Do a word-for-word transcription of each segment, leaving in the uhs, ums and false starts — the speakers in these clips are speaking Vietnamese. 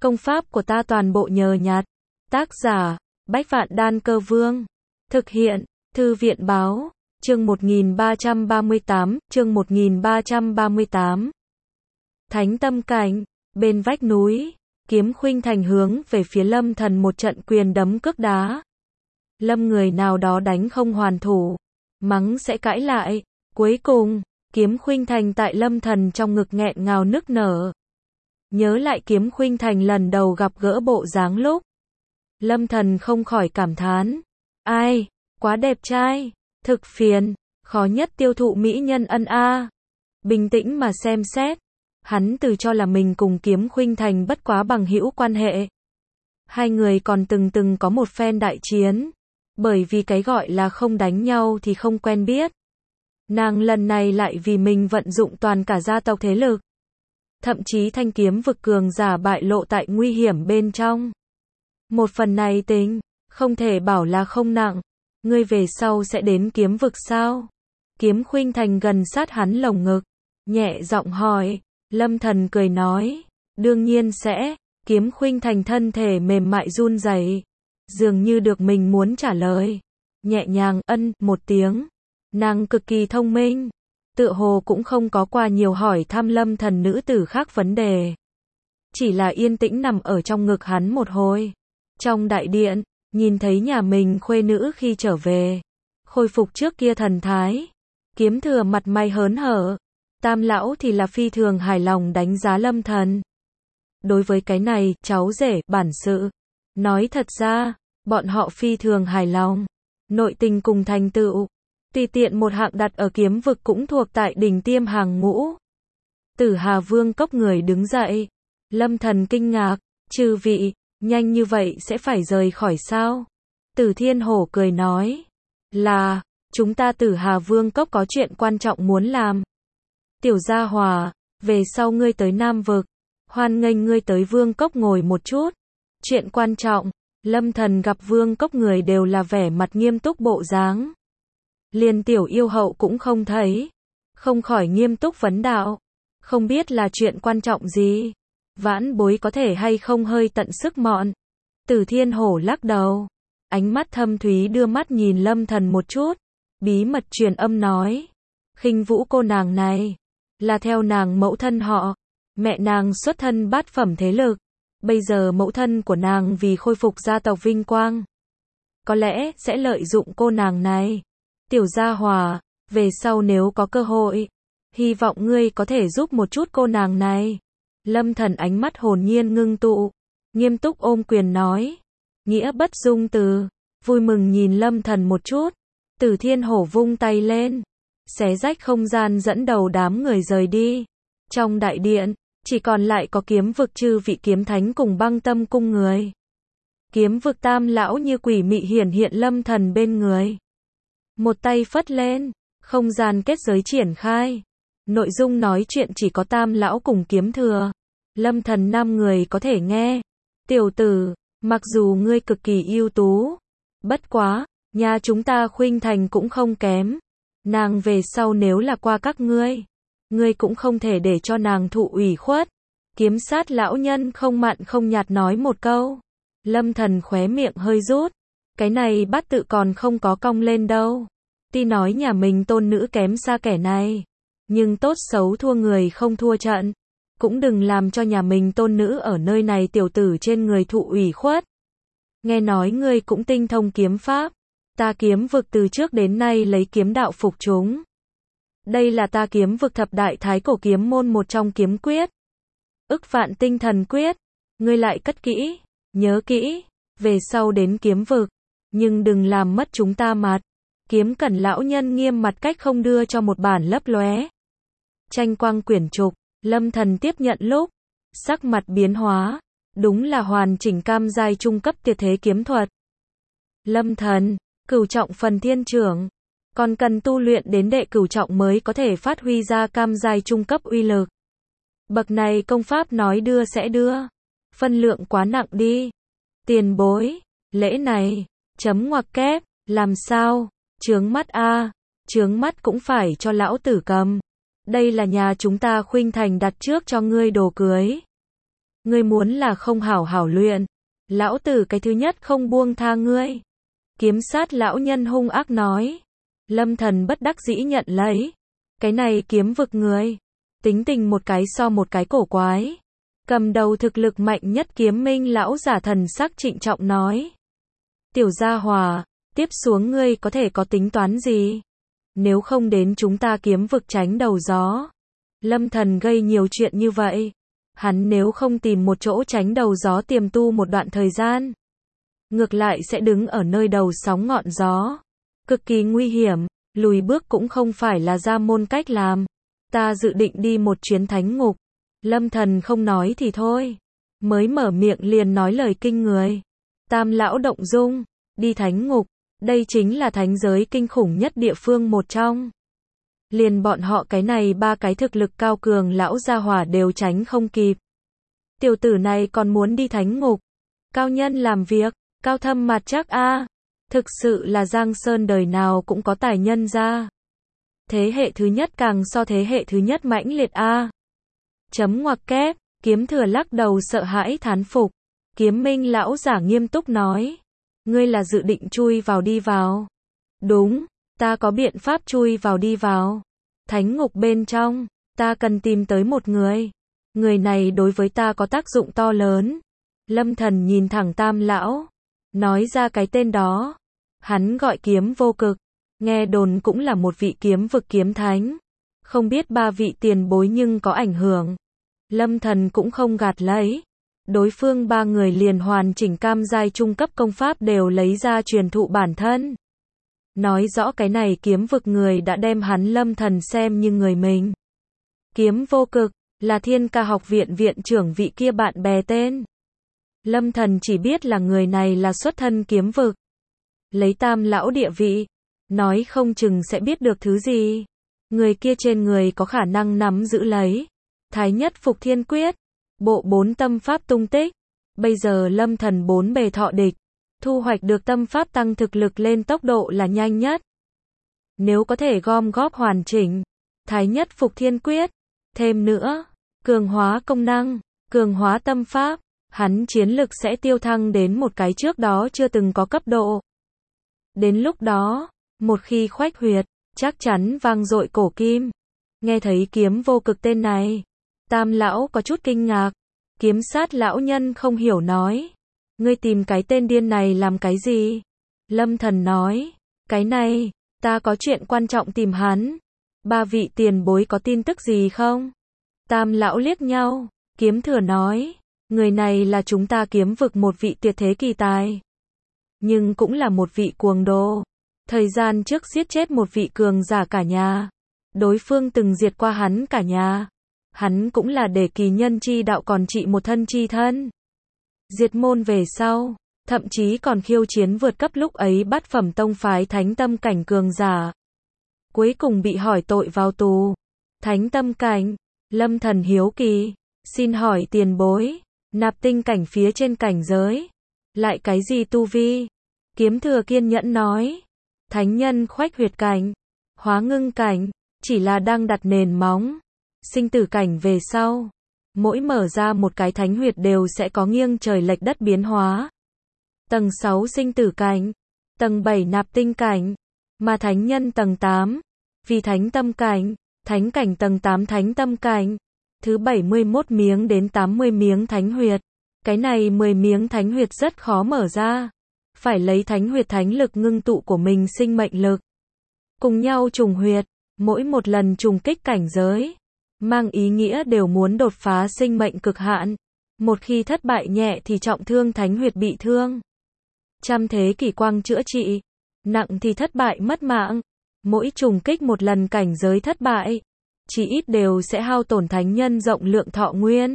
Công pháp của ta toàn bộ nhờ nhặt. Tác giả, Bách Vạn Đan Cơ Vương. Thực hiện, Thư viện báo, chương một nghìn ba trăm ba mươi tám, chương một nghìn ba trăm ba mươi tám. Thánh tâm cảnh, bên vách núi, Kiếm Khuynh Thành hướng về phía Lâm Thần một trận quyền đấm cước đá. Lâm người nào đó đánh không hoàn thủ, mắng sẽ cãi lại, cuối cùng, Kiếm Khuynh Thành tại Lâm Thần trong ngực nghẹn ngào nức nở. Nhớ lại Kiếm Khuynh Thành lần đầu gặp gỡ bộ dáng lúc, Lâm Thần không khỏi cảm thán, ai, quá đẹp trai, thực phiền, khó nhất tiêu thụ mỹ nhân ân a. Bình tĩnh mà xem xét, hắn tự cho là mình cùng Kiếm Khuynh Thành bất quá bằng hữu quan hệ. Hai người còn từng từng có một phen đại chiến, bởi vì cái gọi là không đánh nhau thì không quen biết. Nàng lần này lại vì mình vận dụng toàn cả gia tộc thế lực. Thậm chí thanh kiếm vực cường giả bại lộ tại nguy hiểm bên trong. Một phần này tính, không thể bảo là không nặng. Ngươi về sau sẽ đến kiếm vực sao? Kiếm Khuynh Thành gần sát hắn lồng ngực, nhẹ giọng hỏi. Lâm Thần cười nói, đương nhiên sẽ. Kiếm Khuynh Thành thân thể mềm mại run rẩy, dường như được mình muốn trả lời. Nhẹ nhàng ân một tiếng. Nàng cực kỳ thông minh, tựa hồ cũng không có qua nhiều hỏi thăm Lâm Thần nữ tử khác vấn đề. Chỉ là yên tĩnh nằm ở trong ngực hắn một hồi. Trong đại điện, nhìn thấy nhà mình khuê nữ khi trở về, khôi phục trước kia thần thái. Kiếm Thừa mặt mày hớn hở, Tam lão thì là phi thường hài lòng đánh giá Lâm Thần. Đối với cái này, cháu rể, bản sự. Nói thật ra, bọn họ phi thường hài lòng. Nội tình cùng thành tựu, tùy tiện một hạng đặt ở kiếm vực cũng thuộc tại đỉnh tiêm hàng ngũ. Tử Hà Vương cốc người đứng dậy. Lâm Thần kinh ngạc, chư vị, nhanh như vậy sẽ phải rời khỏi sao? Tử Thiên Hổ cười nói, là, chúng ta Tử Hà Vương cốc có chuyện quan trọng muốn làm. Tiểu Gia Hòa, về sau ngươi tới Nam vực, hoan nghênh ngươi tới Vương cốc ngồi một chút. Chuyện quan trọng, Lâm Thần gặp Vương cốc người đều là vẻ mặt nghiêm túc bộ dáng. Liền tiểu yêu hậu cũng không thấy, không khỏi nghiêm túc vấn đạo, không biết là chuyện quan trọng gì, vãn bối có thể hay không hơi tận sức mọn. Tử Thiên Hổ lắc đầu, ánh mắt thâm thúy đưa mắt nhìn Lâm Thần một chút, bí mật truyền âm nói, Khinh Vũ cô nàng này, là theo nàng mẫu thân họ, mẹ nàng xuất thân bát phẩm thế lực, bây giờ mẫu thân của nàng vì khôi phục gia tộc vinh quang, có lẽ sẽ lợi dụng cô nàng này. Tiểu Gia Hòa, về sau nếu có cơ hội, hy vọng ngươi có thể giúp một chút cô nàng này. Lâm Thần ánh mắt hồn nhiên ngưng tụ, nghiêm túc ôm quyền nói, nghĩa bất dung từ, vui mừng nhìn Lâm Thần một chút. Tử Thiên Hổ vung tay lên, xé rách không gian dẫn đầu đám người rời đi. Trong đại điện, chỉ còn lại có kiếm vực chư vị kiếm thánh cùng Băng Tâm cung người. Kiếm vực Tam lão như quỷ mị hiển hiện Lâm Thần bên người. Một tay phất lên, không gian kết giới triển khai. Nội dung nói chuyện chỉ có Tam lão cùng Kiếm Thừa. Lâm Thần năm người có thể nghe. Tiểu tử, mặc dù ngươi cực kỳ ưu tú, bất quá, nhà chúng ta Khuynh Thành cũng không kém. Nàng về sau nếu là qua các ngươi, ngươi cũng không thể để cho nàng thụ ủy khuất. Kiếm sát lão nhân không mặn không nhạt nói một câu. Lâm Thần khóe miệng hơi rút. Cái này bát tự còn không có cong lên đâu. Tuy nói nhà mình tôn nữ kém xa kẻ này, nhưng tốt xấu thua người không thua trận. Cũng đừng làm cho nhà mình tôn nữ ở nơi này tiểu tử trên người thụ ủy khuất. Nghe nói ngươi cũng tinh thông kiếm pháp. Ta kiếm vực từ trước đến nay lấy kiếm đạo phục chúng. Đây là ta kiếm vực thập đại thái cổ kiếm môn một trong kiếm quyết. Ức vạn tinh thần quyết. Ngươi lại cất kỹ, nhớ kỹ, về sau đến kiếm vực, nhưng đừng làm mất chúng ta mặt. Kiếm Cẩn lão nhân nghiêm mặt cách không đưa cho một bản lấp lóe. Tranh quang quyển trục, Lâm Thần tiếp nhận lúc, sắc mặt biến hóa, đúng là hoàn chỉnh cam giai trung cấp tuyệt thế kiếm thuật. Lâm Thần, cửu trọng phần thiên trưởng, còn cần tu luyện đến đệ cửu trọng mới có thể phát huy ra cam giai trung cấp uy lực. Bậc này công pháp nói đưa sẽ đưa, phân lượng quá nặng đi. Tiền bối, lễ này, chấm ngoặc kép, làm sao? Chướng mắt a, chướng mắt cũng phải cho lão tử cầm. Đây là nhà chúng ta Khuynh Thành đặt trước cho ngươi đồ cưới. Ngươi muốn là không hảo hảo luyện, lão tử cái thứ nhất không buông tha ngươi. Kiếm sát lão nhân hung ác nói. Lâm Thần bất đắc dĩ nhận lấy. Cái này kiếm vực người, tính tình một cái so một cái cổ quái. Cầm đầu thực lực mạnh nhất kiếm minh lão giả thần sắc trịnh trọng nói. Tiểu gia hòa, tiếp xuống ngươi có thể có tính toán gì? Nếu không đến chúng ta kiếm vực tránh đầu gió. Lâm Thần gây nhiều chuyện như vậy. Hắn nếu không tìm một chỗ tránh đầu gió tiềm tu một đoạn thời gian, ngược lại sẽ đứng ở nơi đầu sóng ngọn gió. Cực kỳ nguy hiểm, lùi bước cũng không phải là ra môn cách làm. Ta dự định đi một chuyến thánh ngục. Lâm Thần không nói thì thôi. Mới mở miệng liền nói lời kinh người. Tam lão động dung, đi thánh ngục, đây chính là thánh giới kinh khủng nhất địa phương một trong. Liền bọn họ cái này ba cái thực lực cao cường lão gia hỏa đều tránh không kịp. Tiểu tử này còn muốn đi thánh ngục. Cao nhân làm việc, cao thâm mặt chắc a. Thực sự là Giang Sơn đời nào cũng có tài nhân ra. Thế hệ thứ nhất càng so thế hệ thứ nhất mãnh liệt a. Chấm ngoặc kép, kiếm thừa lắc đầu sợ hãi thán phục. Kiếm minh lão giả nghiêm túc nói. Ngươi là dự định chui vào đi vào. Đúng, ta có biện pháp chui vào đi vào. Thánh ngục bên trong, ta cần tìm tới một người. Người này đối với ta có tác dụng to lớn. Lâm Thần nhìn thẳng Tam lão, nói ra cái tên đó. Hắn gọi Kiếm Vô Cực, nghe đồn cũng là một vị kiếm vực kiếm thánh. Không biết ba vị tiền bối nhưng có ảnh hưởng. Lâm Thần cũng không gạt lấy. Đối phương ba người liền hoàn chỉnh cam giai trung cấp công pháp đều lấy ra truyền thụ bản thân. Nói rõ cái này kiếm vực người đã đem hắn Lâm Thần xem như người mình. Kiếm Vô Cực, là Thiên Ca học viện viện trưởng vị kia bạn bè tên. Lâm Thần chỉ biết là người này là xuất thân kiếm vực. Lấy Tam lão địa vị, nói không chừng sẽ biết được thứ gì. Người kia trên người có khả năng nắm giữ lấy Thái Nhất Phục Thiên Quyết, bộ bốn tâm pháp tung tích. Bây giờ Lâm Thần bốn bề thọ địch, thu hoạch được tâm pháp tăng thực lực lên tốc độ là nhanh nhất. Nếu có thể gom góp hoàn chỉnh Thái Nhất Phục Thiên Quyết, thêm nữa cường hóa công năng, cường hóa tâm pháp, hắn chiến lực sẽ tiêu thăng đến một cái trước đó chưa từng có cấp độ. Đến lúc đó, một khi khoách huyệt, chắc chắn vang dội cổ kim. Nghe thấy Kiếm Vô Cực tên này, Tam lão có chút kinh ngạc. Kiếm sát lão nhân không hiểu nói. Ngươi tìm cái tên điên này làm cái gì? Lâm Thần nói. Cái này, ta có chuyện quan trọng tìm hắn. Ba vị tiền bối có tin tức gì không? Tam lão liếc nhau. Kiếm Thừa nói. Người này là chúng ta kiếm vực một vị tuyệt thế kỳ tài. Nhưng cũng là một vị cuồng đồ. Thời gian trước giết chết một vị cường giả cả nhà. Đối phương từng diệt qua hắn cả nhà. Hắn cũng là để kỳ nhân chi đạo còn trị một thân chi thân. Diệt môn về sau, thậm chí còn khiêu chiến vượt cấp lúc ấy bát phẩm tông phái thánh tâm cảnh cường giả. Cuối cùng bị hỏi tội vào tù. Thánh tâm cảnh, Lâm Thần hiếu kỳ, xin hỏi tiền bối, nạp tinh cảnh phía trên cảnh giới, lại cái gì tu vi? Kiếm Thừa kiên nhẫn nói, thánh nhân khoách huyệt cảnh, hóa ngưng cảnh, chỉ là đang đặt nền móng. Sinh tử cảnh về sau, mỗi mở ra một cái thánh huyệt đều sẽ có nghiêng trời lệch đất biến hóa. Tầng sáu sinh tử cảnh, tầng bảy nạp tinh cảnh, mà thánh nhân tầng tám, vì thánh tâm cảnh, thánh cảnh tầng tám thánh tâm cảnh, thứ bảy mươi mốt miếng đến tám mươi miếng thánh huyệt. Cái này mười miếng thánh huyệt rất khó mở ra, phải lấy thánh huyệt thánh lực ngưng tụ của mình sinh mệnh lực. Cùng nhau trùng huyệt, mỗi một lần trùng kích cảnh giới, mang ý nghĩa đều muốn đột phá sinh mệnh cực hạn. Một khi thất bại nhẹ thì trọng thương thánh huyệt bị thương. Trăm thế kỷ quang chữa trị, nặng thì thất bại mất mạng. Mỗi trùng kích một lần cảnh giới thất bại, chỉ ít đều sẽ hao tổn thánh nhân rộng lượng thọ nguyên.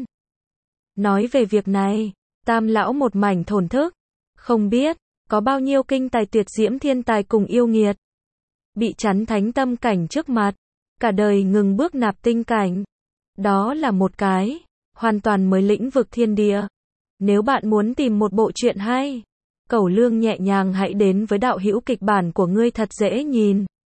Nói về việc này, Tam lão một mảnh thổn thức. Không biết, có bao nhiêu kinh tài tuyệt diễm thiên tài cùng yêu nghiệt. Bị chắn thánh tâm cảnh trước mặt, cả đời ngừng bước nạp tinh cảnh. Đó là một cái, hoàn toàn mới lĩnh vực thiên địa. Nếu bạn muốn tìm một bộ truyện hay, Cẩu Lương nhẹ nhàng hãy đến với đạo hữu kịch bản của ngươi thật dễ nhìn.